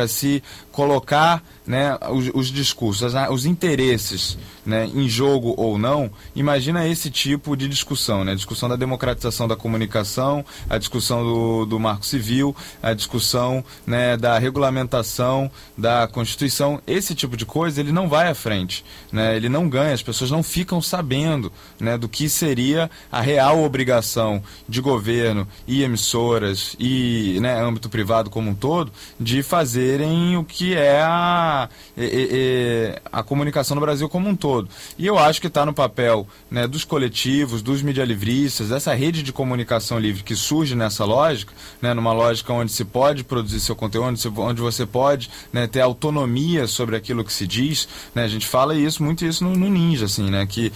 colocar, né, os discursos, os interesses, né, em jogo ou não, imagina esse tipo de discussão, né? A discussão da democratização da comunicação, a discussão do Marco Civil, a discussão, né, da regulamentação da Constituição, esse tipo de coisa, ele não vai à frente, né? Ele não ganha, as pessoas não ficam sabendo, né, do que seria a real obrigação de governo e emissoras e, né, âmbito privado como um todo, de fazerem o que é a comunicação no Brasil como um todo. E eu acho que está no papel, né, dos coletivos, dos medialivristas, dessa rede de comunicação livre que surge nessa lógica, né, numa lógica onde se pode produzir seu conteúdo, onde você pode, né, ter autonomia sobre aquilo que se diz, né? A gente fala muito isso no Ninja, assim, né, que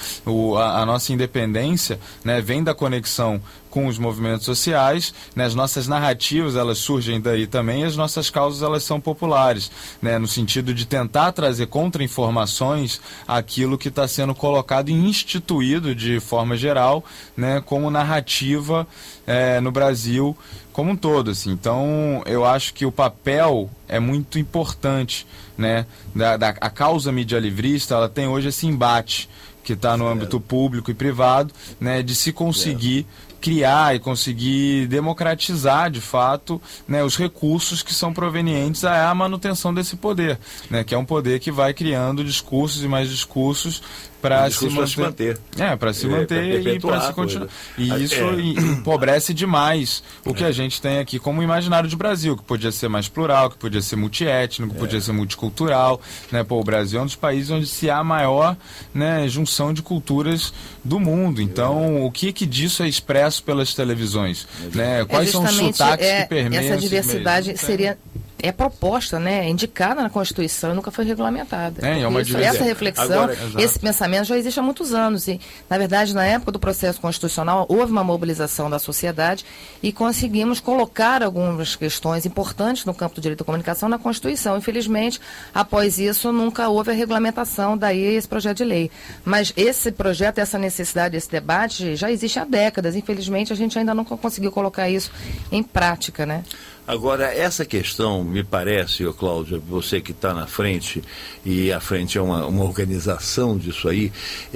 a nossa independência, né, vem da conexão com os movimentos sociais, né? As nossas narrativas, elas surgem daí também, e as nossas causas, elas são populares, né? No sentido de tentar trazer contra-informações àquilo que está sendo colocado e instituído de forma geral, né, como narrativa no Brasil como um todo, assim. Então, eu acho que o papel é muito importante, né? A causa medialivrista, ela tem hoje esse embate que está no âmbito público e privado, né, de se conseguir criar e conseguir democratizar, de fato, né, os recursos que são provenientes à manutenção desse poder, né, que é um poder que vai criando discursos e mais discursos para se manter. Para se manter e para se continuar. E isso empobrece demais o que a gente tem aqui como imaginário de Brasil, que podia ser mais plural, que podia ser multiétnico, que podia ser multicultural, né? O Brasil é um dos países onde se há a maior, né, junção de culturas do mundo. Então, o que disso é expresso pelas televisões? Né? Quais são os sotaques que permeiam essa diversidade seria... É proposta, né? É indicada na Constituição e nunca foi regulamentada. Essa reflexão, esse pensamento já existe há muitos anos. E, na verdade, na época do processo constitucional, houve uma mobilização da sociedade e conseguimos colocar algumas questões importantes no campo do direito da comunicação na Constituição. Infelizmente, após isso, nunca houve a regulamentação, daí esse projeto de lei. Mas esse projeto, essa necessidade, esse debate já existe há décadas. Infelizmente, a gente ainda não conseguiu colocar isso em prática, né? Agora, essa questão, me parece, Cláudia, você que está na frente, e a frente é uma organização disso aí,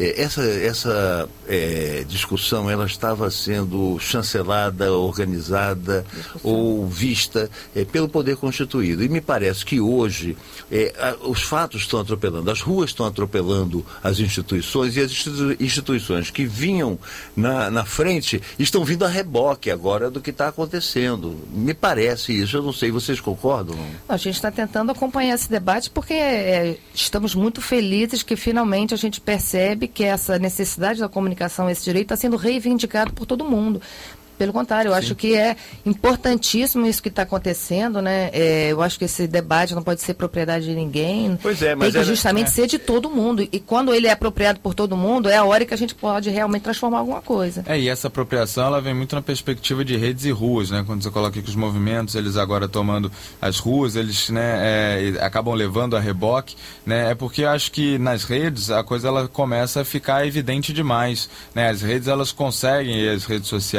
essa discussão, ela estava sendo chancelada, organizada ou vista pelo Poder Constituído. E me parece que hoje os fatos estão atropelando, as ruas estão atropelando as instituições, e as instituições que vinham na frente estão vindo a reboque agora do que está acontecendo. Me parece isso, eu não sei, vocês concordam? A gente está tentando acompanhar esse debate porque estamos muito felizes que finalmente a gente percebe que essa necessidade da comunicação, esse direito está sendo reivindicado por todo mundo. Pelo contrário, eu acho que é importantíssimo isso que está acontecendo, né? Eu acho que esse debate não pode ser propriedade de ninguém. Pois é, mas tem que justamente ser de todo mundo. E quando ele é apropriado por todo mundo, é a hora que a gente pode realmente transformar alguma coisa. E essa apropriação, ela vem muito na perspectiva de redes e ruas, né? Quando você coloca aqui que os movimentos, eles agora tomando as ruas, eles, né, acabam levando a reboque, né? É porque eu acho que nas redes a coisa ela começa a ficar evidente demais, né? As redes, elas conseguem, as redes sociais, eu digo,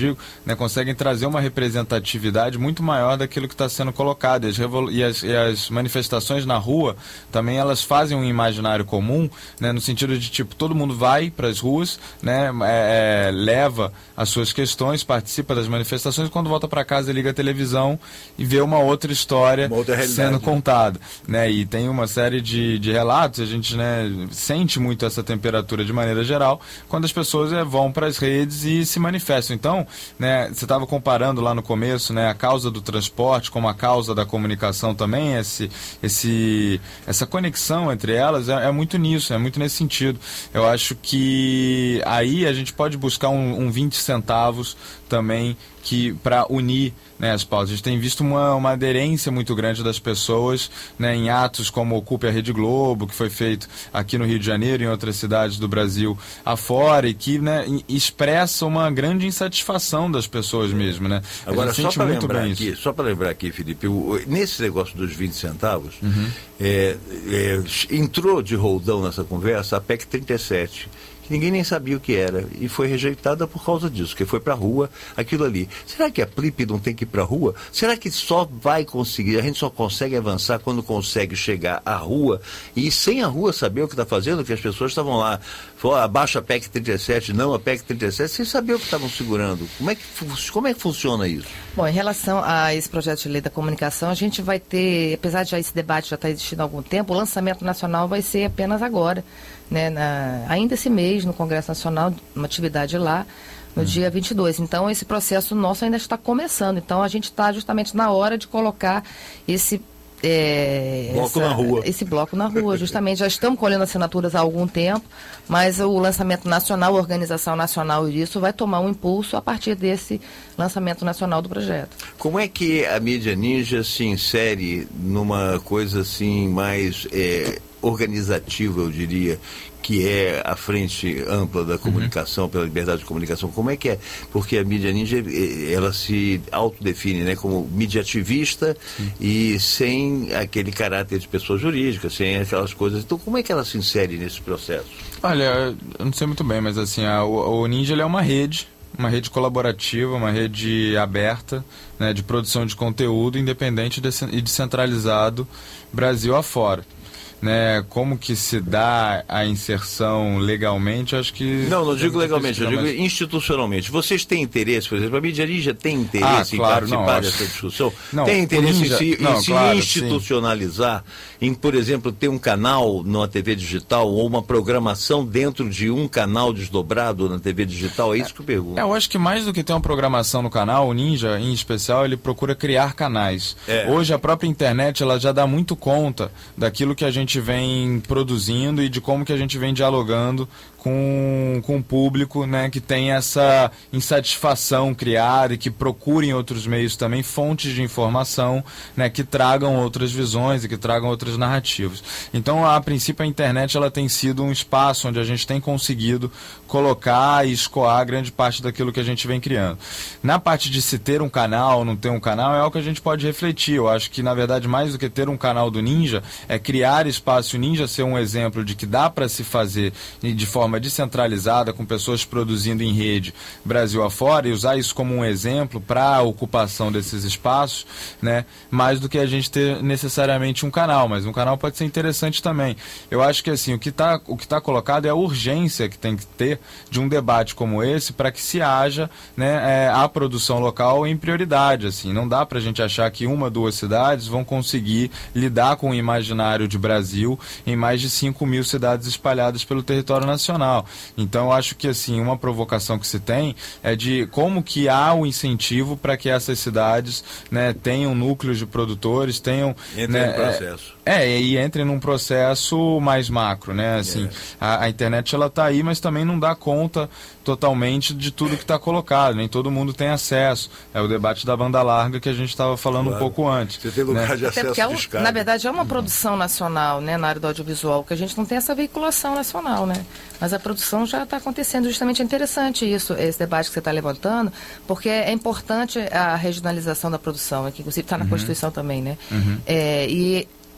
digo, né, conseguem trazer uma representatividade muito maior daquilo que está sendo colocado. E as manifestações na rua também elas fazem um imaginário comum, né, no sentido de tipo, todo mundo vai para as ruas, né, leva as suas questões, participa das manifestações, quando volta para casa liga a televisão e vê uma outra história sendo contada, né, e tem uma série de relatos, a gente, né, sente muito essa temperatura de maneira geral quando as pessoas vão para as redes e se manifestam. Então, né, você estava comparando lá no começo, né, a causa do transporte como a causa da comunicação também, essa conexão entre elas é muito nisso, é muito nesse sentido. Eu acho que aí a gente pode buscar um 20 centavos também para unir, né, as pautas. A gente tem visto uma aderência muito grande das pessoas, né, em atos como Ocupe a Rede Globo, que foi feito aqui no Rio de Janeiro e em outras cidades do Brasil afora, e que, né, expressa uma grande insatisfação das pessoas mesmo, né? Agora, só para lembrar aqui, Felipe, nesse negócio dos 20 centavos, entrou de roldão nessa conversa a PEC 37, que ninguém nem sabia o que era, e foi rejeitada por causa disso, que foi para a rua aquilo ali. Será que a PLIP não tem que ir para a rua? Será que só vai conseguir, a gente só consegue avançar quando consegue chegar à rua, e sem a rua saber o que está fazendo, que as pessoas estavam lá, abaixo a PEC 37, não a PEC 37, sem saber o que estavam segurando. Como é que funciona isso? Bom, em relação a esse projeto de lei da comunicação, a gente vai ter, apesar de esse debate já estar existindo há algum tempo, o lançamento nacional vai ser apenas agora, né, ainda esse mês, no Congresso Nacional, uma atividade lá, no dia 22. Então, esse processo nosso ainda está começando. Então, a gente está justamente na hora de colocar esse bloco na rua, justamente. Já estamos colhendo assinaturas há algum tempo, mas o lançamento nacional, a organização nacional disso vai tomar um impulso a partir desse lançamento nacional do projeto. Como é que a mídia ninja se insere numa coisa assim mais organizativa, eu diria, que é a frente ampla da comunicação, pela liberdade de comunicação? Como é que é? Porque a mídia ninja, ela se autodefine, né, como mídia ativista e sem aquele caráter de pessoa jurídica, sem aquelas coisas. Então, como é que ela se insere nesse processo? Olha, eu não sei muito bem, mas assim, o Ninja ele é uma rede colaborativa, uma rede aberta, né, de produção de conteúdo independente e descentralizado Brasil afora. Né, como que se dá a inserção legalmente, acho que... Não digo legalmente, eu digo institucionalmente. Vocês têm interesse, por exemplo, a mídia ninja tem interesse em participar dessa discussão? Tem interesse em se institucionalizar, em, por exemplo, ter um canal na TV digital ou uma programação dentro de um canal desdobrado na TV digital? É isso que eu pergunto. Eu acho que mais do que ter uma programação no canal, o Ninja, em especial, ele procura criar canais. Hoje, a própria internet, ela já dá muito conta daquilo que a gente vem produzindo e de como que a gente vem dialogando com o público, né, que tem essa insatisfação criada e que procurem outros meios também, fontes de informação, né, que tragam outras visões e que tragam outras narrativas. Então, a princípio, a internet ela tem sido um espaço onde a gente tem conseguido colocar e escoar grande parte daquilo que a gente vem criando. Na parte de se ter um canal ou não ter um canal, é algo que a gente pode refletir. Eu acho que, na verdade, mais do que ter um canal do Ninja, é criar espaço. O Ninja ser um exemplo de que dá para se fazer de forma descentralizada, com pessoas produzindo em rede Brasil afora, e usar isso como um exemplo para a ocupação desses espaços, né? Mais do que a gente ter necessariamente um canal, mas um canal pode ser interessante também. Eu acho que assim, o que tá colocado é a urgência que tem que ter de um debate como esse para que se haja, né, a produção local em prioridade. Assim, não dá para a gente achar que 1, 2 cidades vão conseguir lidar com o imaginário de Brasil em mais de 5.000 cidades espalhadas pelo território nacional. Então, eu acho que assim, uma provocação que se tem é de como que há o incentivo para que essas cidades, né, tenham núcleos de produtores, tenham... Entrem no processo. E entrem num processo mais macro, né? Assim, a internet ela está aí, mas também não dá conta totalmente de tudo que está colocado, nem todo mundo tem acesso. É o debate da banda larga que a gente estava falando um pouco antes. Você tem lugar, né, de acesso porque na verdade é uma produção nacional, né, na área do audiovisual, que a gente não tem essa veiculação nacional, né? Mas a produção já está acontecendo. Justamente é interessante isso, esse debate que você está levantando, porque é importante a regionalização da produção, que inclusive está na Constituição também, né? E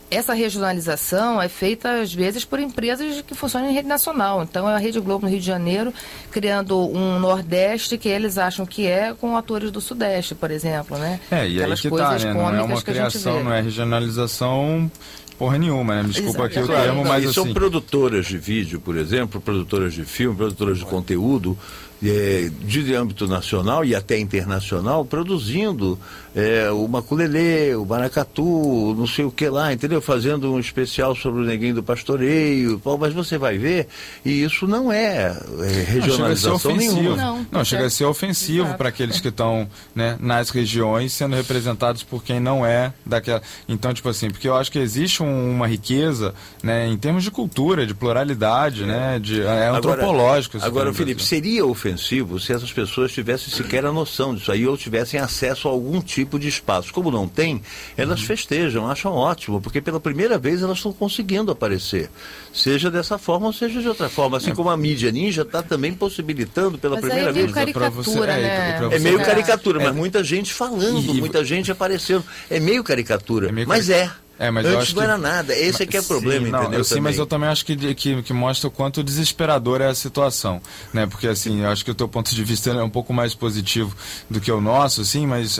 essa regionalização é feita, às vezes, por empresas que funcionam em rede nacional. Então, é a Rede Globo no Rio de Janeiro criando um Nordeste que eles acham que é com atores do Sudeste, por exemplo, né? E aí que tá, né? Não é uma criação, não é regionalização porra nenhuma, né? Me desculpa aqui o termo, mas e assim... são produtoras de vídeo, por exemplo, produtoras de filme, produtoras de conteúdo de âmbito nacional e até internacional, produzindo o maculelê, o maracatu, não sei o que lá, entendeu? Fazendo um especial sobre o Neguinho do Pastoreio, mas você vai ver, e isso não é regionalização nenhuma. Não, chega a ser ofensivo para aqueles que estão, né, nas regiões sendo representados por quem não é daquela... Então, tipo assim, porque eu acho que existe uma riqueza, né, em termos de cultura, de pluralidade, né, antropológico. Agora, Felipe, seria ofensivo se essas pessoas tivessem sequer a noção disso aí ou tivessem acesso a algum tipo de espaço. Como não tem, elas festejam, acham ótimo, porque pela primeira vez elas estão conseguindo aparecer. Seja dessa forma ou seja de outra forma. Assim como a mídia ninja está também possibilitando pela primeira vez. Caricatura, né? É meio caricatura, mas muita gente falando, muita gente aparecendo. É meio caricatura, mas é. Mas antes não era nada, esse é que é o problema, entendeu? Sim, mas eu também acho que mostra o quanto desesperadora é a situação, né? Porque assim, eu acho que o teu ponto de vista é um pouco mais positivo do que o nosso, assim, mas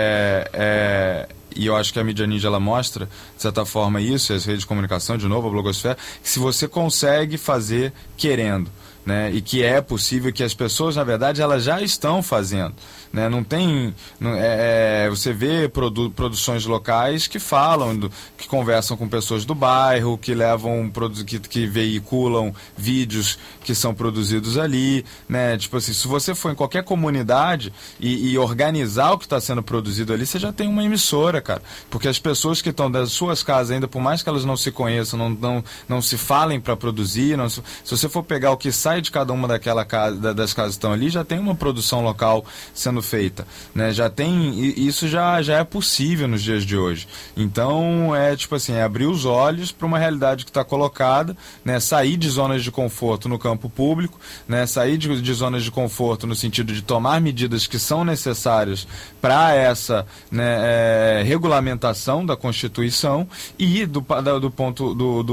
e eu acho que a mídia ninja ela mostra, de certa forma, isso, as redes de comunicação, de novo, a blogosfera, que se você consegue fazer querendo, né? E que é possível, que as pessoas, na verdade, elas já estão fazendo. Né? Não tem... você vê produções locais que falam, que conversam com pessoas do bairro, que levam, que veiculam vídeos que são produzidos ali, né? Tipo assim, se você for em qualquer comunidade e organizar o que está sendo produzido ali, você já tem uma emissora, cara. Porque as pessoas que estão das suas casas, ainda por mais que elas não se conheçam, não se falem para produzir, se você for pegar o que sai de cada uma das casas que estão ali, já tem uma produção local sendo feita, né? Isso já é possível nos dias de hoje. Então tipo assim, abrir os olhos para uma realidade que está colocada, né? Sair de zonas de conforto no campo público, né? Sair de zonas de conforto no sentido de tomar medidas que são necessárias para essa, né, regulamentação da Constituição e do ponto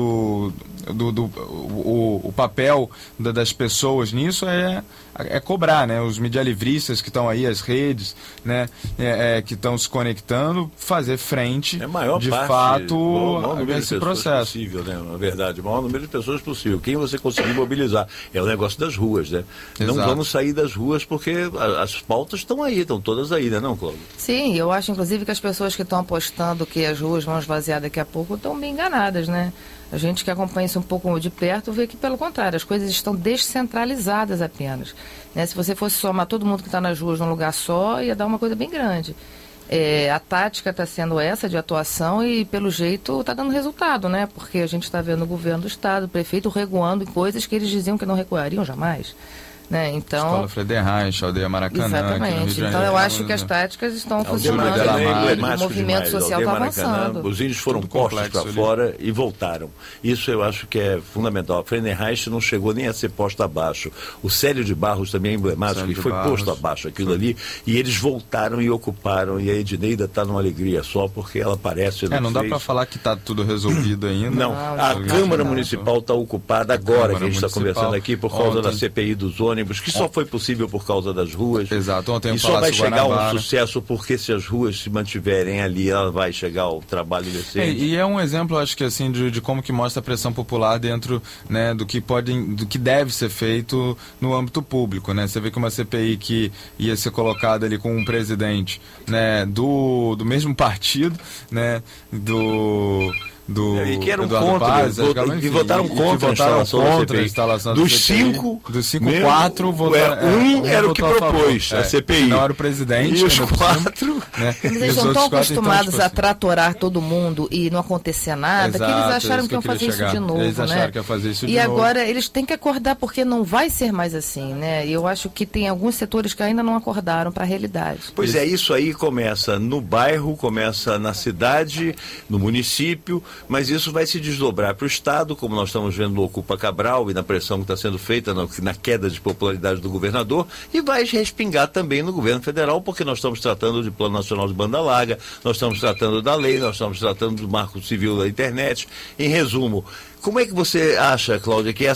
o papel das pessoas nisso é cobrar, né? Os medialivristas que estão aí, as redes, né? Que estão se conectando, fazer frente de fato a esse processo. Possível, né? Na verdade, o maior número de pessoas possível. Quem você conseguir mobilizar é o negócio das ruas, né? Exato. Não vamos sair das ruas porque as pautas estão aí, estão todas aí, né, não, Cláudia? Sim, eu acho inclusive que as pessoas que estão apostando que as ruas vão esvaziar daqui a pouco estão bem enganadas, né? A gente que acompanha isso um pouco de perto vê que, pelo contrário, as coisas estão descentralizadas apenas. Né? Se você fosse somar todo mundo que está nas ruas num lugar só, ia dar uma coisa bem grande. A tática está sendo essa de atuação e, pelo jeito, está dando resultado, né? Porque a gente está vendo o governo do Estado, o prefeito recuando em coisas que eles diziam que não recuariam jamais. Né? Então, Escola Friedenreich, Aldeia Maracanã. Exatamente. Então eu acho que as táticas estão funcionando. O movimento social está avançando. Os índios foram postos para fora e voltaram. Isso eu acho que é fundamental. A Friedenreich não chegou nem a ser posto abaixo. O Célio de Barros também é emblemático e foi posto abaixo aquilo ali. E eles voltaram e ocuparam. E a Edneida está numa alegria só porque ela aparece. Não dá para falar que está tudo resolvido ainda. Não. A Câmara Municipal está ocupada agora, que a gente está conversando aqui, por causa da CPI dos ônibus, que só foi possível por causa das ruas. Exato. Ontem e só vai chegar um sucesso porque se as ruas se mantiverem ali, ela vai chegar ao trabalho decente. E é um exemplo, acho que assim, de como que mostra a pressão popular dentro, né, do que deve ser feito no âmbito público, né? Você vê que uma CPI que ia ser colocada ali com um presidente, né, do mesmo partido, né, e que eram Eduardo contra, Paz, que votaram contra a instalação da CPI. Dos cinco, 4 votaram. Um era o que propôs a CPI. Não era o presidente. E os 4. Né? Mas eles não estão acostumados a tratorar todo mundo e não acontecer nada, que eles acharam que iam fazer isso de novo. Eles acharam que ia fazer isso de novo. E agora eles têm que acordar porque não vai ser mais assim, né? E eu acho que tem alguns setores que ainda não acordaram para a realidade. Pois isso aí começa no bairro, começa na cidade, no município, mas isso vai se desdobrar para o Estado, como nós estamos vendo no Ocupa Cabral e na pressão que está sendo feita na queda de popularidade do governador, e vai respingar também no governo federal, porque nós estamos tratando de Plano Nacional de Banda Larga, nós estamos tratando da lei, nós estamos tratando do Marco Civil da internet. Em resumo, como é que você acha, Cláudia, que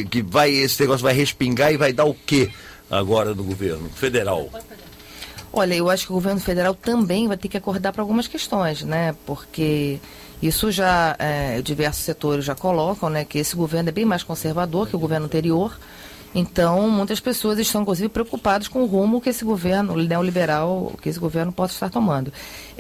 esse negócio vai respingar e vai dar o quê agora no governo federal? Olha, eu acho que o governo federal também vai ter que acordar para algumas questões, né? Porque isso já, diversos setores já colocam, né? Que esse governo é bem mais conservador que o governo anterior. Então, muitas pessoas estão, inclusive, preocupadas com o rumo que esse governo neoliberal, que esse governo possa estar tomando.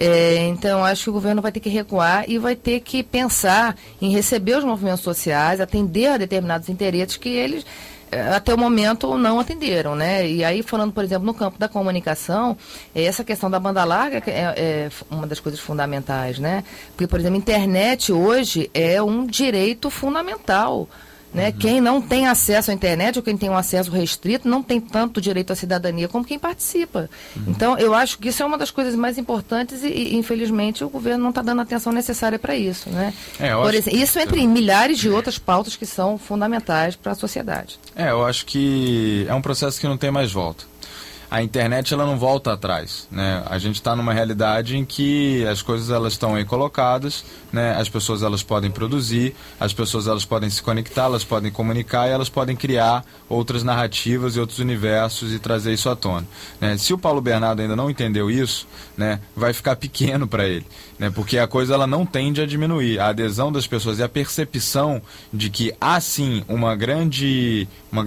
Então, acho que o governo vai ter que recuar e vai ter que pensar em receber os movimentos sociais, atender a determinados interesses que eles, até o momento, não atenderam, né? E aí, falando, por exemplo, no campo da comunicação, essa questão da banda larga é uma das coisas fundamentais, né? Porque, por exemplo, a internet hoje é um direito fundamental, né? Quem não tem acesso à internet ou quem tem um acesso restrito não tem tanto direito à cidadania como quem participa. Então, eu acho que isso é uma das coisas mais importantes e infelizmente, o governo não está dando a atenção necessária para isso, né? Por exemplo, isso entre milhares de outras pautas que são fundamentais para a sociedade. Eu acho que é um processo que não tem mais volta. A internet, ela não volta atrás, né? A gente está numa realidade em que as coisas, elas estão aí colocadas, né? As pessoas, elas podem produzir, as pessoas, elas podem se conectar, elas podem comunicar e elas podem criar outras narrativas e outros universos e trazer isso à tona, né? Se o Paulo Bernardo ainda não entendeu isso, né, vai ficar pequeno para ele, né? Porque a coisa, ela não tende a diminuir. A adesão das pessoas e a percepção de que há sim um grande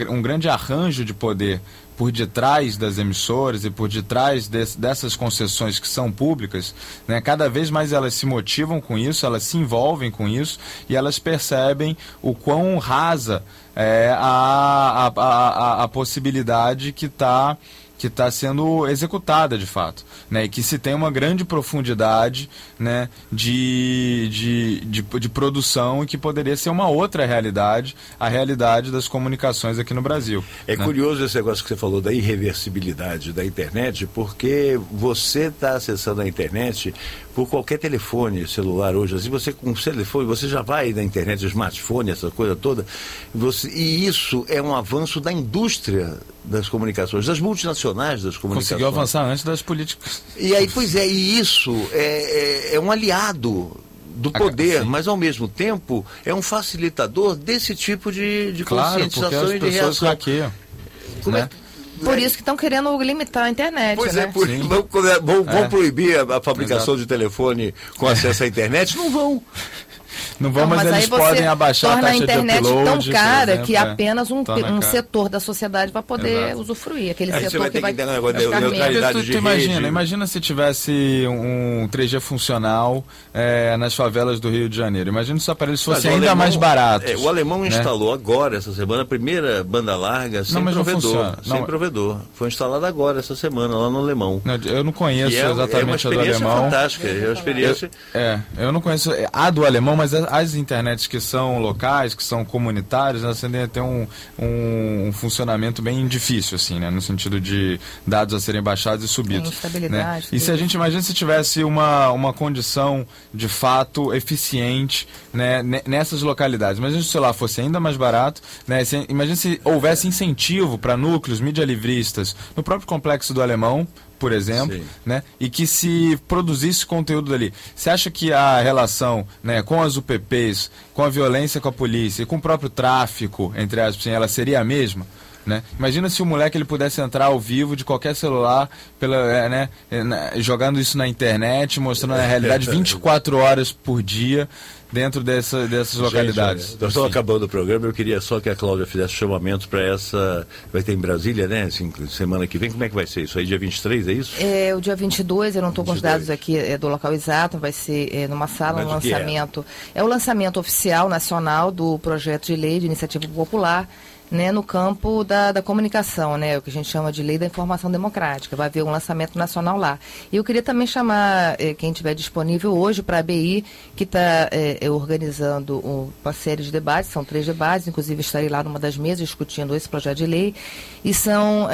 arranjo de poder por detrás das emissoras e por detrás dessas concessões que são públicas, né, cada vez mais elas se motivam com isso, elas se envolvem com isso e elas percebem o quão rasa é a possibilidade que está sendo executada de fato, né? E que se tem uma grande profundidade, né, de produção e que poderia ser uma outra realidade, a realidade das comunicações aqui no Brasil. É, né? Curioso esse negócio que você falou da irreversibilidade da internet, porque você está acessando a internet por qualquer telefone celular hoje. Assim, você com o telefone, você já vai na internet, smartphone, essa coisa toda, e isso é um avanço da indústria das comunicações, das multinacionais das comunicações. Conseguiu avançar antes das políticas. E aí, pois é, e isso é um aliado do poder, mas ao mesmo tempo é um facilitador desse tipo de conscientização e de reação. Hackeiam, né? Por isso que estão querendo limitar a internet, pois né? Vão proibir a fabricação de telefone com acesso à internet? Não vão. Não vão, mas eles podem abaixar a taxa de upload. Torna a internet tão cara que apenas um setor da sociedade vai poder usufruir. Aquele setor que vai Imagina se tivesse um 3G funcional nas favelas do Rio de Janeiro. Imagina se os aparelhos fossem ainda mais baratos. O alemão instalou agora, essa semana, a primeira banda larga sem provedor. Foi instalada agora, essa semana, lá no alemão. Eu não conheço exatamente a do alemão. É uma experiência fantástica. É uma experiência... Eu não conheço a do alemão, mas as internets que são locais, que são comunitárias, elas tendem a ter um funcionamento bem difícil, assim, né? No sentido de dados a serem baixados e subidos. Né? E se a gente imagina se tivesse uma condição de fato eficiente, né, nessas localidades, imagina se o celular fosse ainda mais barato, né? Imagina se houvesse incentivo para núcleos medialivristas no próprio complexo do Alemão, por exemplo, né? E que se produzisse conteúdo dali. Você acha que a relação, né, com as UPPs, com a violência com a polícia e com o próprio tráfico, entre aspas, ela seria a mesma? Né? Imagina se o moleque ele pudesse entrar ao vivo de qualquer celular, jogando isso na internet, mostrando a realidade 24 horas por dia dentro dessas localidades. Nós estamos acabando o programa, eu queria só que a Cláudia fizesse chamamento para essa... Vai ter em Brasília, né? Assim, semana que vem, como é que vai ser isso aí? Dia 23, é isso? O dia 22, eu não estou com os dados aqui do local exato, vai ser numa sala, um lançamento. É o lançamento oficial nacional do projeto de lei de iniciativa popular, né, no campo da comunicação, né, o que a gente chama de lei da informação democrática. Vai haver um lançamento nacional lá. E eu queria também chamar quem estiver disponível hoje para a ABI, que está organizando uma série de debates, são 3 debates, inclusive estarei lá numa das mesas discutindo esse projeto de lei, e são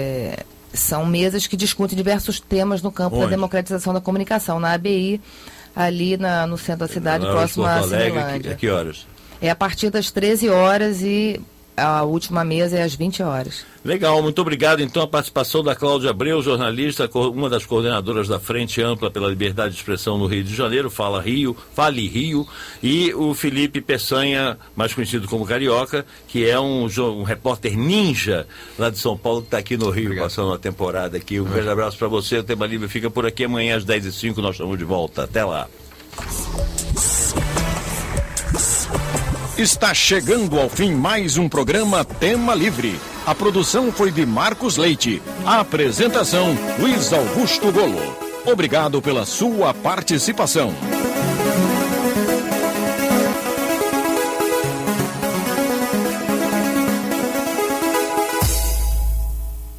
mesas que discutem diversos temas no campo da democratização da comunicação. Na ABI, ali no centro da cidade, próximo à Cinelândia. A que horas? É a partir das 13 horas e a última mesa é às 20 horas. Legal, muito obrigado. Então, a participação da Cláudia Abreu, jornalista, uma das coordenadoras da Frente Ampla pela Liberdade de Expressão no Rio de Janeiro, Fale Rio, e o Felipe Peçanha, mais conhecido como Carioca, que é um repórter ninja lá de São Paulo, que está aqui no Rio, obrigado, passando uma temporada aqui. Um grande abraço para você. O Tema Livre fica por aqui. Amanhã às 10h05 nós estamos de volta. Até lá. Está chegando ao fim mais um programa Tema Livre. A produção foi de Marcos Leite. A apresentação, Luiz Augusto Golo. Obrigado pela sua participação.